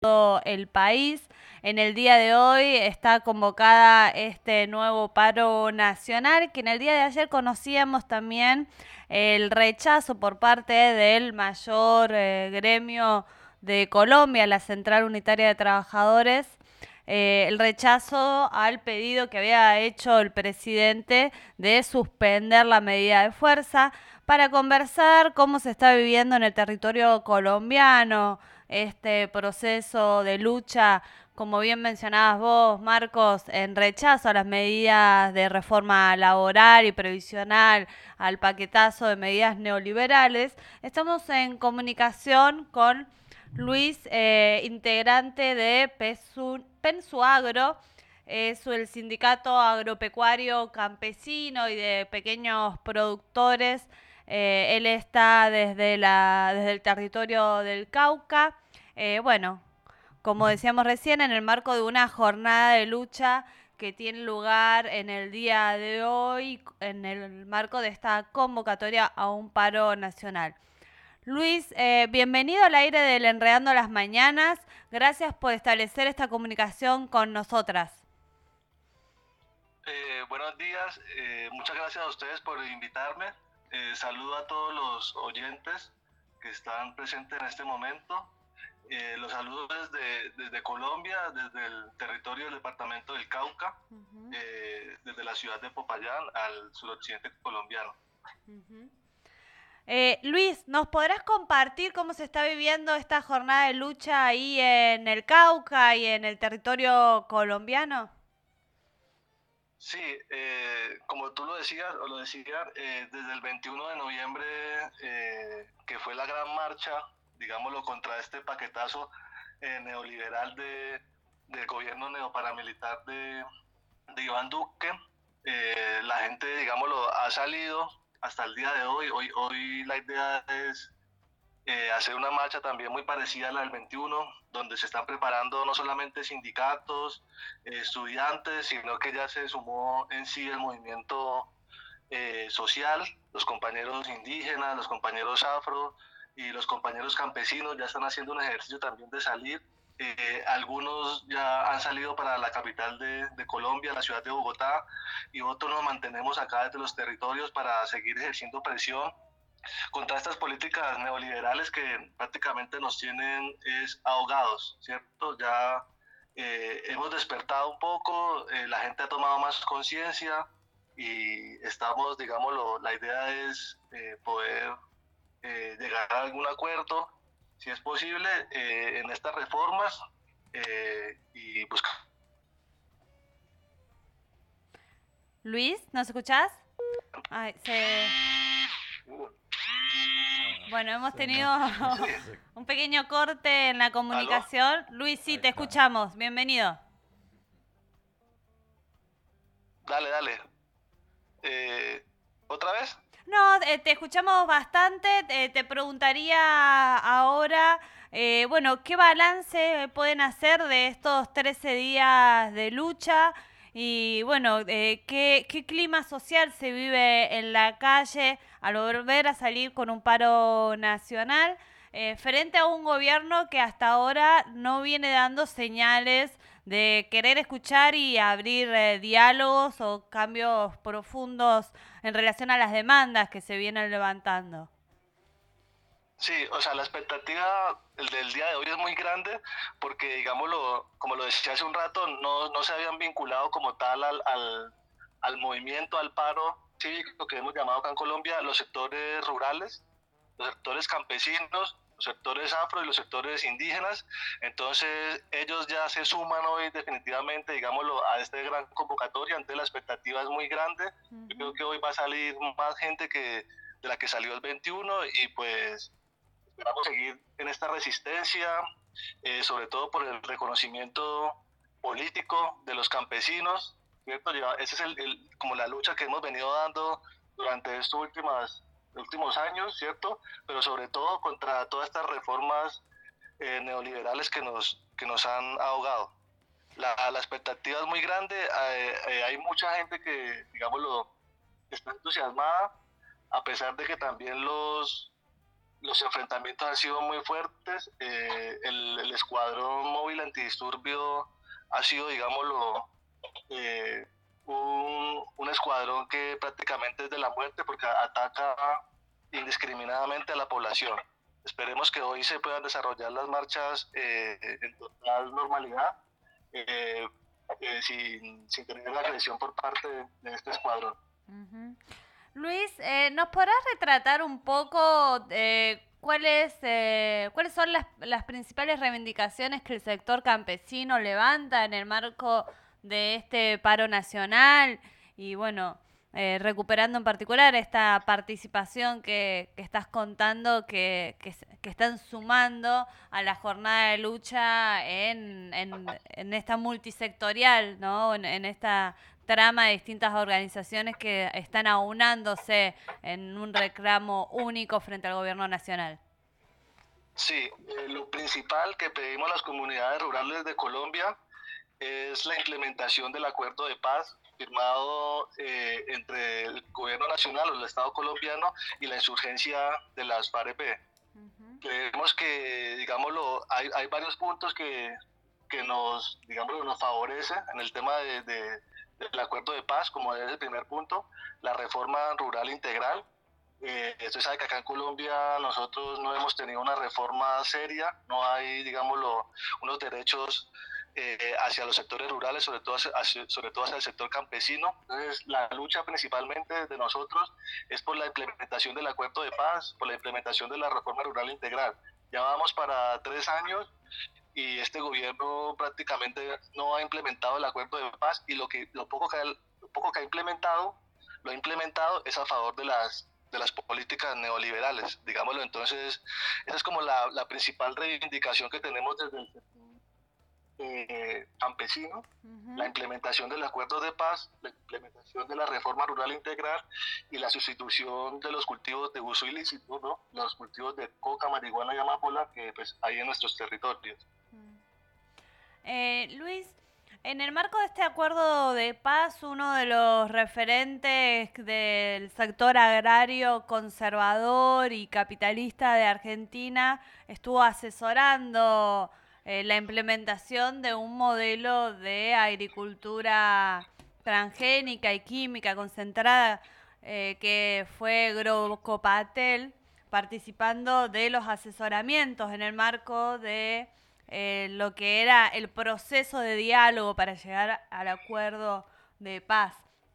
todo el país. En el día de hoy está convocada este nuevo paro nacional, que en el día de ayer conocíamos también el rechazo por parte del mayor gremio de Colombia, la Central Unitaria de Trabajadores, el rechazo al pedido que había hecho el presidente de suspender la medida de fuerza para conversar cómo se está viviendo en el territorio colombiano este proceso de lucha, como bien mencionabas vos, Marcos, en rechazo a las medidas de reforma laboral y previsional, al paquetazo de medidas neoliberales. Estamos en comunicación con Luis, integrante de Pensuagro, es el sindicato agropecuario campesino y de pequeños productores. Él está desde el territorio del Cauca. Bueno, como decíamos recién, en el marco de una jornada de lucha que tiene lugar en el día de hoy, en el marco de esta convocatoria a un paro nacional. Luis, bienvenido al aire del Enredando las Mañanas. Gracias por establecer esta comunicación con nosotras. Buenos días, muchas gracias a ustedes por invitarme. Saludo a todos los oyentes que están presentes en este momento. Los saludo desde Colombia, desde el territorio del departamento del Cauca, desde la ciudad de Popayán al suroccidente colombiano. Luis, ¿nos podrás compartir cómo se está viviendo esta jornada de lucha ahí en el Cauca y en el territorio colombiano? Sí, como tú lo decías, o lo decían, desde el 21 de noviembre, que fue la gran marcha, digámoslo, contra este paquetazo neoliberal del gobierno neoparamilitar de Iván Duque, la gente, digámoslo, ha salido hasta el día de hoy. Hoy la idea es hacer una marcha también muy parecida a la del 21, donde se están preparando no solamente sindicatos, estudiantes, sino que ya se sumó en sí el movimiento social, los compañeros indígenas, los compañeros afro y los compañeros campesinos ya están haciendo un ejercicio también de salir. Algunos ya han salido para la capital de Colombia, la ciudad de Bogotá, y otros nos mantenemos acá desde los territorios para seguir ejerciendo presión contra estas políticas neoliberales que prácticamente nos tienen es ahogados, ¿cierto? Ya hemos despertado un poco, la gente ha tomado más conciencia y estamos, digámoslo, la idea es poder llegar a algún acuerdo, si es posible, en estas reformas y buscar. Luis, ¿nos escuchás? Ay, Bueno, hemos tenido un pequeño corte en la ¿Aló? comunicación. Luis, sí, te escuchamos. Bienvenido. Dale, dale. ¿Otra vez? No, te escuchamos bastante. Te preguntaría ahora, bueno, ¿qué balance pueden hacer de estos 13 días de lucha? Y bueno, ¿qué clima social se vive en la calle al volver a salir con un paro nacional frente a un gobierno que hasta ahora no viene dando señales de querer escuchar y abrir diálogos o cambios profundos en relación a las demandas que se vienen levantando? Sí, o sea, la expectativa del día de hoy es muy grande porque, digámoslo, como lo decía hace un rato, no se habían vinculado como tal al movimiento, al paro cívico que hemos llamado acá en Colombia, los sectores rurales, los sectores campesinos, los sectores afro y los sectores indígenas. Entonces, ellos ya se suman hoy definitivamente, digámoslo, a esta gran convocatoria. Entonces, la expectativa es muy grande. Yo creo que hoy va a salir más gente de la que salió el 21 y pues esperamos seguir en esta resistencia, sobre todo por el reconocimiento político de los campesinos, ¿cierto? Esa es como la lucha que hemos venido dando durante estos últimos años, ¿cierto? Pero sobre todo contra todas estas reformas neoliberales que nos han ahogado. La expectativa es muy grande, hay mucha gente que, digámoslo, está entusiasmada, a pesar de que también los enfrentamientos han sido muy fuertes. El escuadrón móvil antidisturbio ha sido, digámoslo, eh, un escuadrón que prácticamente es de la muerte porque ataca indiscriminadamente a la población. Esperemos que hoy se puedan desarrollar las marchas en total normalidad, eh, sin tener la agresión por parte de este escuadrón. Uh-huh. Luis, ¿nos podrás retratar un poco cuáles son las principales reivindicaciones que el sector campesino levanta en el marco de este paro nacional? Y bueno, recuperando en particular esta participación que estás contando, que están sumando a la jornada de lucha en esta multisectorial, ¿no? En esta trama de distintas organizaciones que están aunándose en un reclamo único frente al gobierno nacional. Sí, lo principal que pedimos a las comunidades rurales de Colombia es la implementación del acuerdo de paz firmado entre el gobierno nacional o el Estado colombiano y la insurgencia de las FARC-EP. Uh-huh. Creemos que, digámoslo, hay varios puntos que nos, digámoslo, nos favorece en el tema del acuerdo de paz, como es el primer punto, la reforma rural integral. Usted sabe que acá en Colombia nosotros no hemos tenido una reforma seria, no hay, digámoslo, unos derechos hacia los sectores rurales, sobre todo hacia el sector campesino. Entonces, la lucha principalmente de nosotros es por la implementación del acuerdo de paz, por la implementación de la reforma rural integral. Ya vamos para 3 años y este gobierno prácticamente no ha implementado el acuerdo de paz y lo poco que ha implementado, lo ha implementado es a favor de las políticas neoliberales, digámoslo. Entonces, esa es como la principal reivindicación que tenemos desde el sector campesino, uh-huh. La implementación del acuerdo de paz, la implementación de la reforma rural integral y la sustitución de los cultivos de uso ilícito, ¿no? Los cultivos de coca, marihuana y amapola que pues hay en nuestros territorios. Luis, en el marco de este acuerdo de paz, uno de los referentes del sector agrario conservador y capitalista de Argentina estuvo asesorando la implementación de un modelo de agricultura transgénica y química concentrada que fue Grocopatel, participando de los asesoramientos en el marco de lo que era el proceso de diálogo para llegar al acuerdo de paz.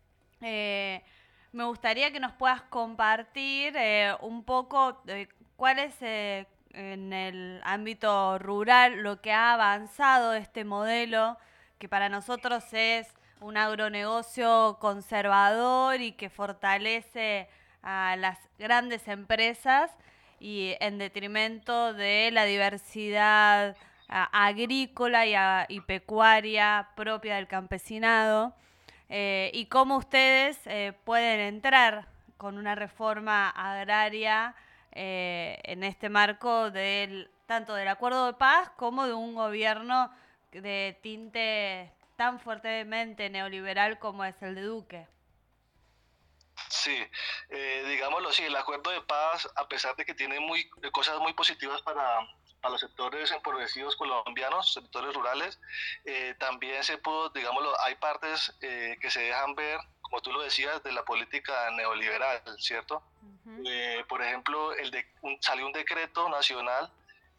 Me gustaría que nos puedas compartir un poco cuál es en el ámbito rural lo que ha avanzado este modelo, que para nosotros es un agronegocio conservador y que fortalece a las grandes empresas y en detrimento de la diversidad agrícola y pecuaria propia del campesinado, y cómo ustedes pueden entrar con una reforma agraria en este marco tanto del acuerdo de paz como de un gobierno de tinte tan fuertemente neoliberal como es el de Duque. Sí, digámoslo así, el acuerdo de paz, a pesar de que tiene cosas muy positivas para los sectores empobrecidos colombianos, sectores rurales, también se pudo, digámoslo, hay partes que se dejan ver, como tú lo decías, de la política neoliberal, ¿cierto? Uh-huh. Por ejemplo, salió un decreto nacional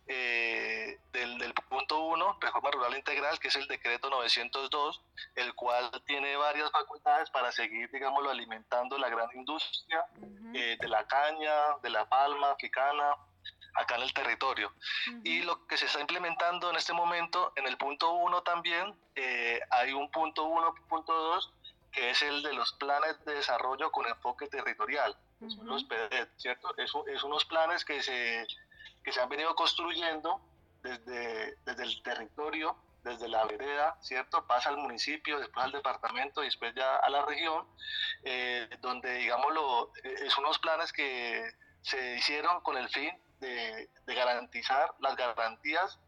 del punto 1, Reforma Rural Integral, que es el decreto 902, el cual tiene varias facultades para seguir, digámoslo, alimentando la gran industria uh-huh. De la caña, de la palma africana, acá en el territorio. Uh-huh. Y lo que se está implementando en este momento, en el punto 1 también, hay un punto 1, punto 2, que es el de los planes de desarrollo con enfoque territorial, uh-huh. Son los PDET, ¿cierto? Es unos planes que se han venido construyendo desde el territorio, desde la vereda, ¿cierto? Pasa al municipio, después al departamento y después ya a la región, donde, digámoslo, es unos planes que se hicieron con el fin de garantizar las garantías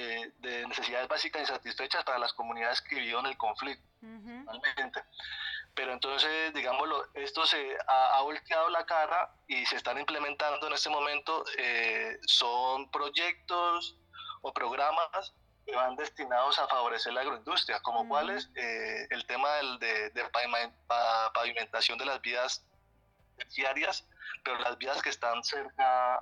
de necesidades básicas insatisfechas para las comunidades que vivieron el conflicto. Uh-huh. Pero entonces, digámoslo, esto se ha volteado la cara y se están implementando en este momento, son proyectos o programas que van destinados a favorecer la agroindustria, como cuáles, el tema de pavimentación de las vías terciarias, pero las vías que están cerca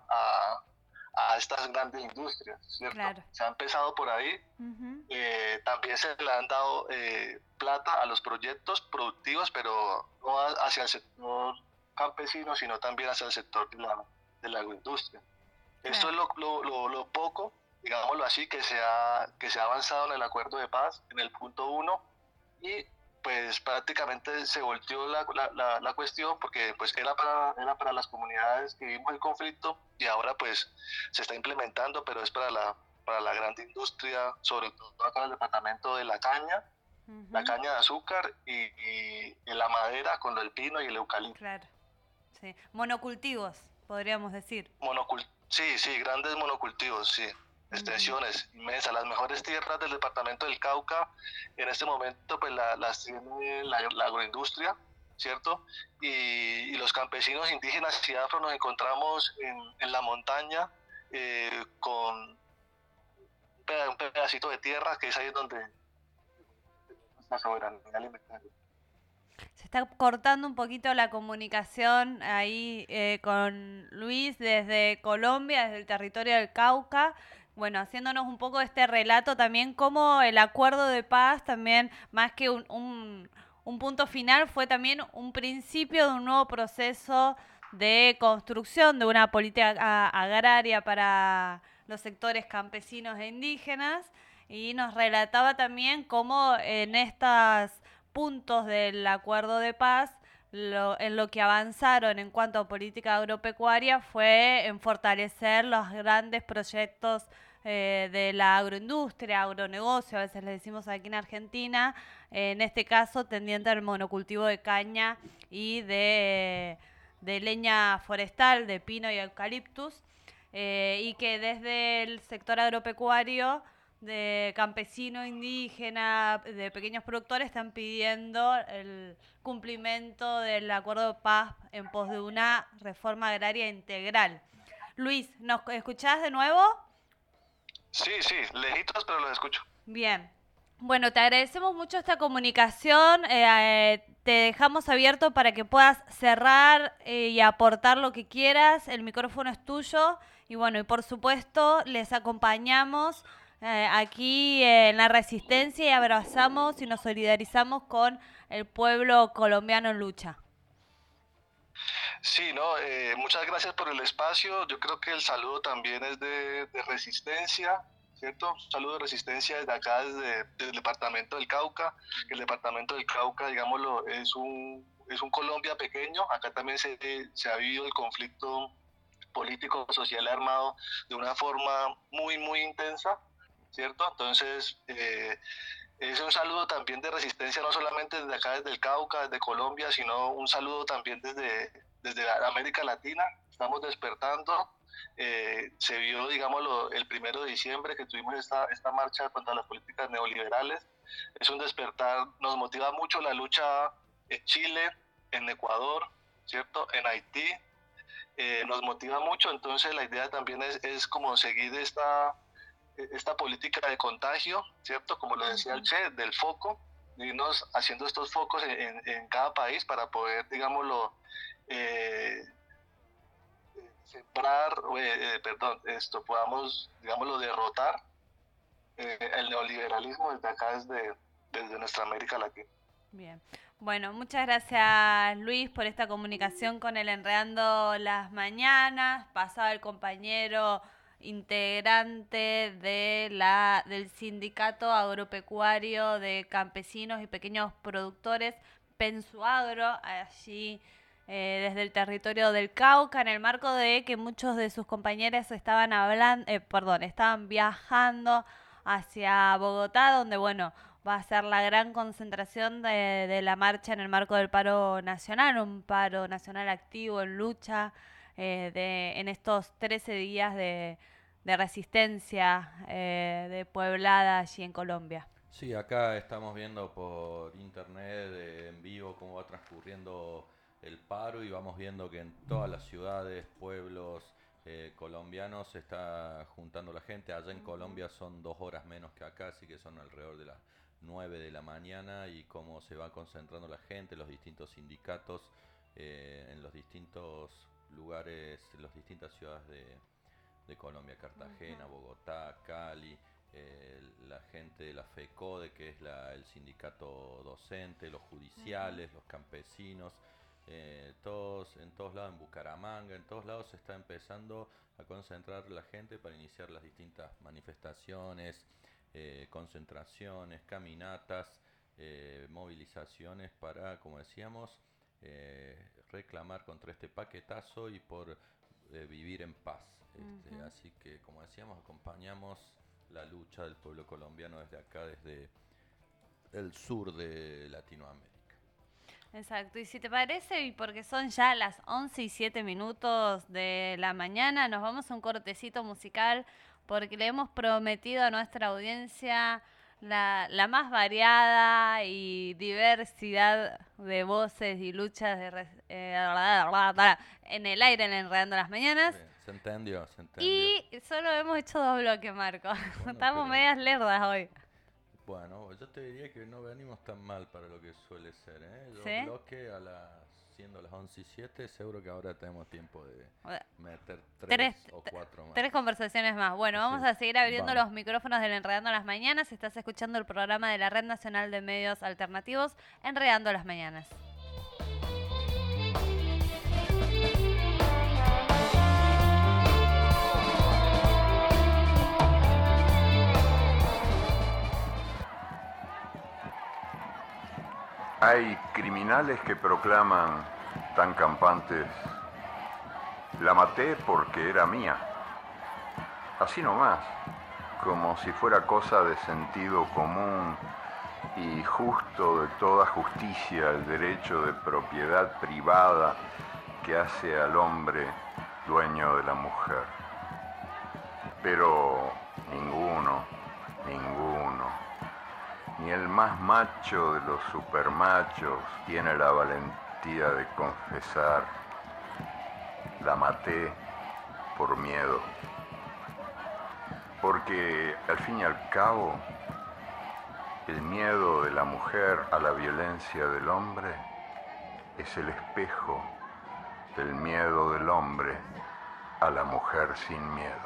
a estas grandes industrias, ¿cierto? Claro. Se ha empezado por ahí. También se le han dado plata a los proyectos productivos, pero no hacia el sector campesino, sino también hacia el sector de la agroindustria. Claro. Esto es lo poco, digámoslo así, que se ha avanzado en el acuerdo de paz, en el punto 1, y pues prácticamente se volteó la cuestión, porque pues era para las comunidades que vivimos el conflicto, y ahora pues se está implementando, pero es para la gran industria, sobre todo acá en el departamento de la caña, la caña de azúcar y la madera con el pino y el eucalipto. Claro, sí. Monocultivos, podríamos decir. Sí, grandes monocultivos, sí. Extensiones inmensas, las mejores tierras del departamento del Cauca, en este momento pues las tiene la agroindustria, ¿cierto? Y los campesinos indígenas y afro nos encontramos en la montaña con un pedacito de tierra, que es ahí donde nuestra soberanía alimentaria. Se está cortando un poquito la comunicación ahí con Luis desde Colombia, desde el territorio del Cauca. Bueno, haciéndonos un poco este relato también, cómo el acuerdo de paz también, más que un punto final, fue también un principio de un nuevo proceso de construcción de una política agraria para los sectores campesinos e indígenas, y nos relataba también cómo en estas puntos del acuerdo de paz, en lo que avanzaron en cuanto a política agropecuaria fue en fortalecer los grandes proyectos de la agroindustria, agronegocio, a veces le decimos aquí en Argentina, en este caso tendiente al monocultivo de caña y de leña forestal, de pino y eucaliptus, y que desde el sector agropecuario de campesinos indígenas, de pequeños productores, están pidiendo el cumplimiento del acuerdo de paz en pos de una reforma agraria integral. Luis, ¿nos escuchás de nuevo? Sí, lejitos, pero los escucho. Bien. Bueno, te agradecemos mucho esta comunicación. Te dejamos abierto para que puedas cerrar y aportar lo que quieras. El micrófono es tuyo. Y bueno, y por supuesto, les acompañamos aquí en la resistencia y abrazamos y nos solidarizamos con el pueblo colombiano en lucha. Sí, no, muchas gracias por el espacio. Yo creo que el saludo también es de resistencia, ¿cierto? Un saludo de resistencia desde acá, desde el departamento del Cauca. El departamento del Cauca, digámoslo, es un Colombia pequeño. Acá también se ha vivido el conflicto político, social, armado de una forma muy, muy intensa, ¿cierto? Entonces, es un saludo también de resistencia, no solamente desde acá, desde el Cauca, desde Colombia, sino un saludo también desde América Latina. Estamos despertando. Se vio, digámoslo, el 1 de diciembre que tuvimos esta marcha contra las políticas neoliberales. Es un despertar, nos motiva mucho la lucha en Chile, en Ecuador, ¿cierto? En Haití. Nos motiva mucho, entonces la idea también es como seguir esta política de contagio, ¿cierto? Como lo decía el Che, del foco, irnos haciendo estos focos en cada país para poder, digámoslo, sembrar, podamos, digámoslo, derrotar el neoliberalismo desde acá, desde nuestra América Latina. Bien. Bueno, muchas gracias Luis por esta comunicación con el Enredando las Mañanas. Pasaba el compañero integrante del Sindicato Agropecuario de Campesinos y Pequeños Productores, Pensuagro, allí desde el territorio del Cauca, en el marco de que muchos de sus compañeros estaban viajando hacia Bogotá, donde bueno, va a ser la gran concentración de la marcha en el marco del paro nacional, un paro nacional activo en lucha en estos 13 días de resistencia de Pueblada allí en Colombia. Sí, acá estamos viendo por internet en vivo cómo va transcurriendo el paro y vamos viendo que en todas las ciudades, pueblos colombianos se está juntando la gente. Allá en Colombia son 2 horas menos que acá, así que son alrededor de las 9 de la mañana y cómo se va concentrando la gente, los distintos sindicatos en los distintos lugares, en las distintas ciudades de Colombia, Cartagena, Bogotá, Cali, la gente de la FECODE, que es el sindicato docente, los judiciales, los campesinos, todos, en todos lados, en Bucaramanga, en todos lados se está empezando a concentrar la gente para iniciar las distintas manifestaciones, concentraciones, caminatas, movilizaciones para, como decíamos, reclamar contra este paquetazo y por vivir en paz. Así que, como decíamos, acompañamos la lucha del pueblo colombiano desde acá, desde el sur de Latinoamérica. Exacto, y si te parece, y porque son ya las 11:07 de la mañana, nos vamos a un cortecito musical, porque le hemos prometido a nuestra audiencia la más variada y diversidad de voces y luchas en el aire en Enredando las Mañanas. Bien, se entendió. Y solo hemos hecho 2 bloques, Marco. Bueno, Estamos pero- medias lerdas hoy. Bueno, yo te diría que no venimos tan mal para lo que suele ser, Yo ¿Sí? bloque siendo las 11:07, seguro que ahora tenemos tiempo de meter Tres 3 o 4 más. 3 conversaciones más. Bueno, Sí, vamos a seguir abriendo vamos. los micrófonos del Enredando las Mañanas. Estás escuchando el programa de la Red Nacional de Medios Alternativos, Enredando las Mañanas. Hay criminales que proclaman tan campantes: la maté porque era mía. Así nomás, como si fuera cosa de sentido común y justo de toda justicia el derecho de propiedad privada que hace al hombre dueño de la mujer. Pero ninguno, ni el más macho de los supermachos tiene la valentía de confesar: la maté por miedo. Porque al fin y al cabo, el miedo de la mujer a la violencia del hombre es el espejo del miedo del hombre a la mujer sin miedo.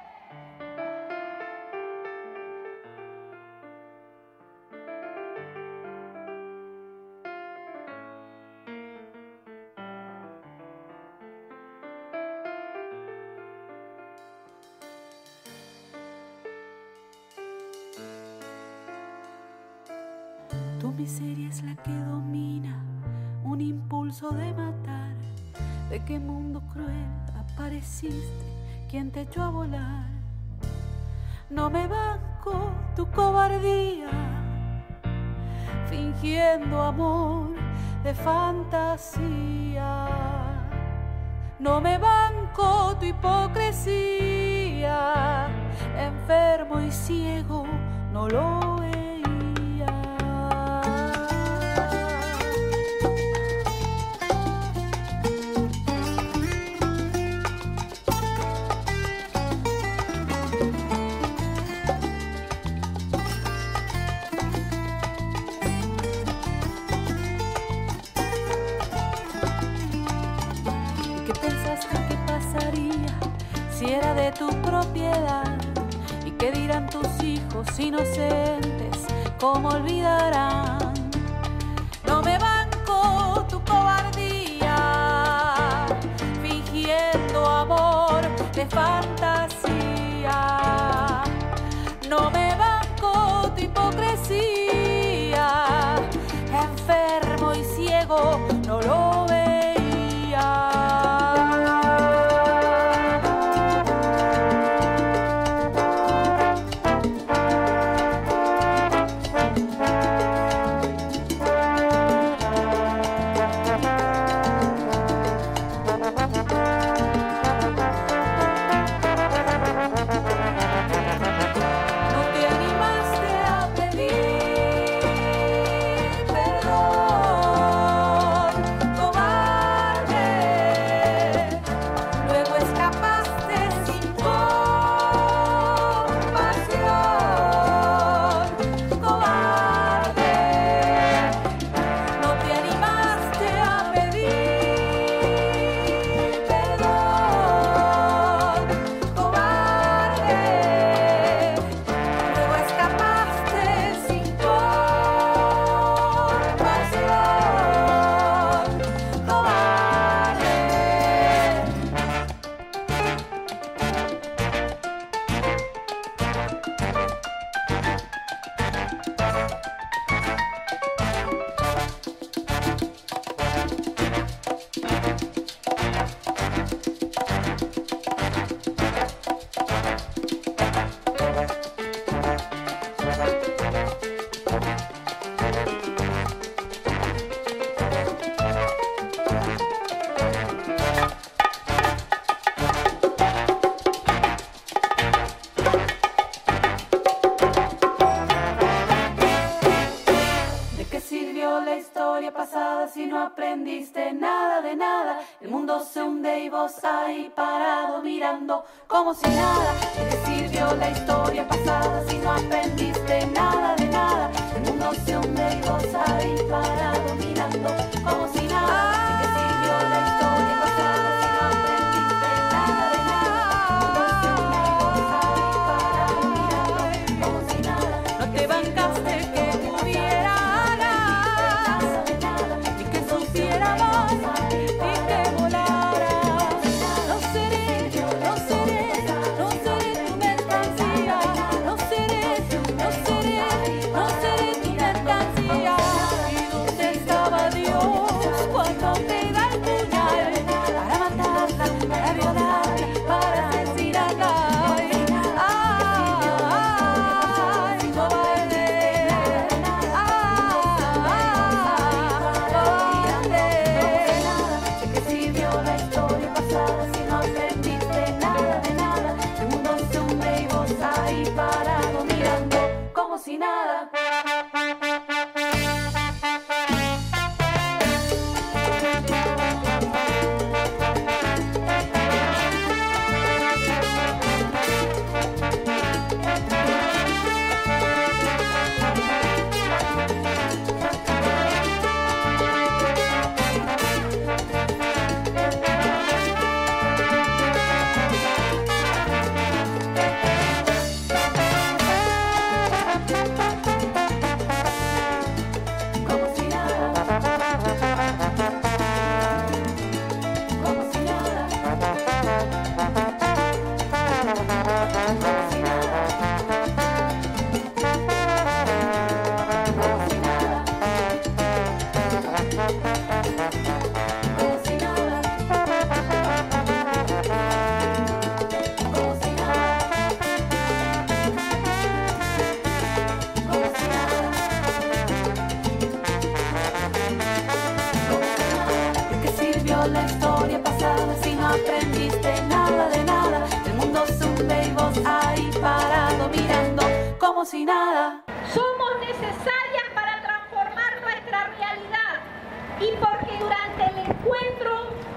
Tu miseria es la que domina, un impulso de matar. ¿De qué mundo cruel apareciste? ¿Quién te echó a volar? No me banco tu cobardía, fingiendo amor de fantasía. No me banco tu hipocresía, enfermo y ciego no lo veía. Si era de tu propiedad, y qué dirán tus hijos inocentes, cómo olvidarán. No me banco tu cobardía, fingiendo amor de fantasía. No me banco tu hipocresía, enfermo y ciego no lo veía. historia pasada si no aprendiste nada de nada? El mundo se hunde y vos ahí parado mirando como si nada. ¿De qué sirvió la historia pasada si no aprendiste nada de nada? El mundo se hunde y vos ahí parado mirando como si nada. ¿De qué sirvió la historia pasada si no aprendiste nada de nada? El mundo se hunde y vos ahí parado mirando como si nada. No te bancaste que hubiera alas, ni que supiera más, ni que volara. No seré tu mercancía. No seré tu mercancía. ¿Y dónde estaba Dios cuando te da el puñal? Para matarla, para violarla, para asesinarla. Ay, cobarde. ¿De qué sirvió la historia pasada si no aprendiste nada de nada? El mundo se hunde y vos ahí parado mirando como si nada. Como si nada. Como si nada. Como si nada. Como si nada. Como si nada. Como si nada. Como si nada. ¿De qué sirvió la historia pasada si no aprendiste nada de nada? El mundo se hunde y vos ahí parado mirando como si nada. Somos necesarias para transformar nuestra realidad y porque durante el encuentro